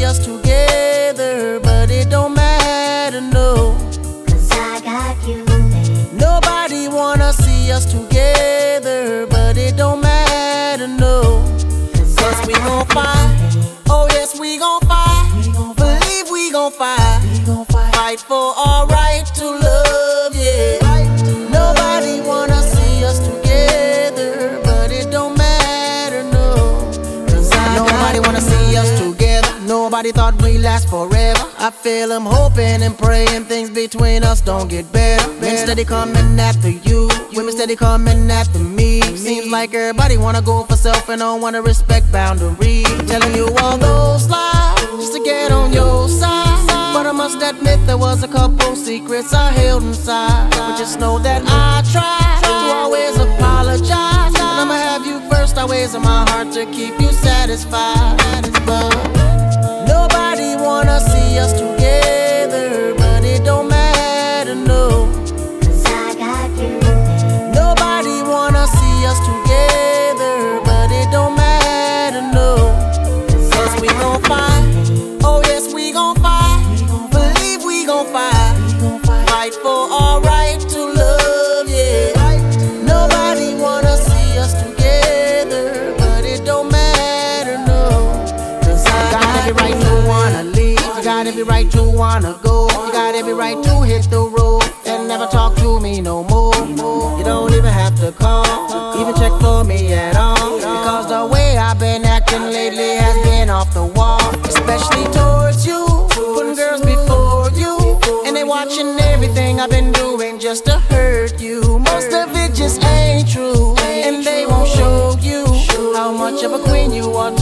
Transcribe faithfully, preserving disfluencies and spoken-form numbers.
us together, but it don't matter, no. Cause I got you, babe. Nobody wanna see us together, but it don't matter, no. Cause we gon' fight, oh yes we gon' fight. Believe we gon' fight, fight for our right to love, yeah. Nobody wanna see us together, but it don't matter, no. Cause I nobody wanna see us together. Nobody thought we'd last forever. I feel I'm hoping and praying things between us don't get better. Men steady coming after you, women steady coming after me. Seems like everybody wanna go for self and don't wanna respect boundaries. Telling you all those lies just to get on your side. But I must admit there was a couple secrets I held inside. But just know that I try to always apologize. And I'ma have you first always in my heart to keep you satisfied. But nobody wanna see us together, but it don't matter, no. Cause I got you, babe. Nobody wanna see us together, but it don't matter, no. Cause we gon' fight, oh yes we gon' fight. Believe we gon' fight, fight for our right to love, yeah. Nobody wanna see us together, but it don't matter, no. Cause I got every right to wanna leave, you got every right to wanna go, you got every right to hit the road and never talk to me no more. You don't even have to call, even check for me at all, because the way I've been acting lately has been off the wall. Especially towards you, putting girls before you, and they watching everything I've been doing just to hurt you. Most of it just ain't true, and they won't show you how much of a queen you are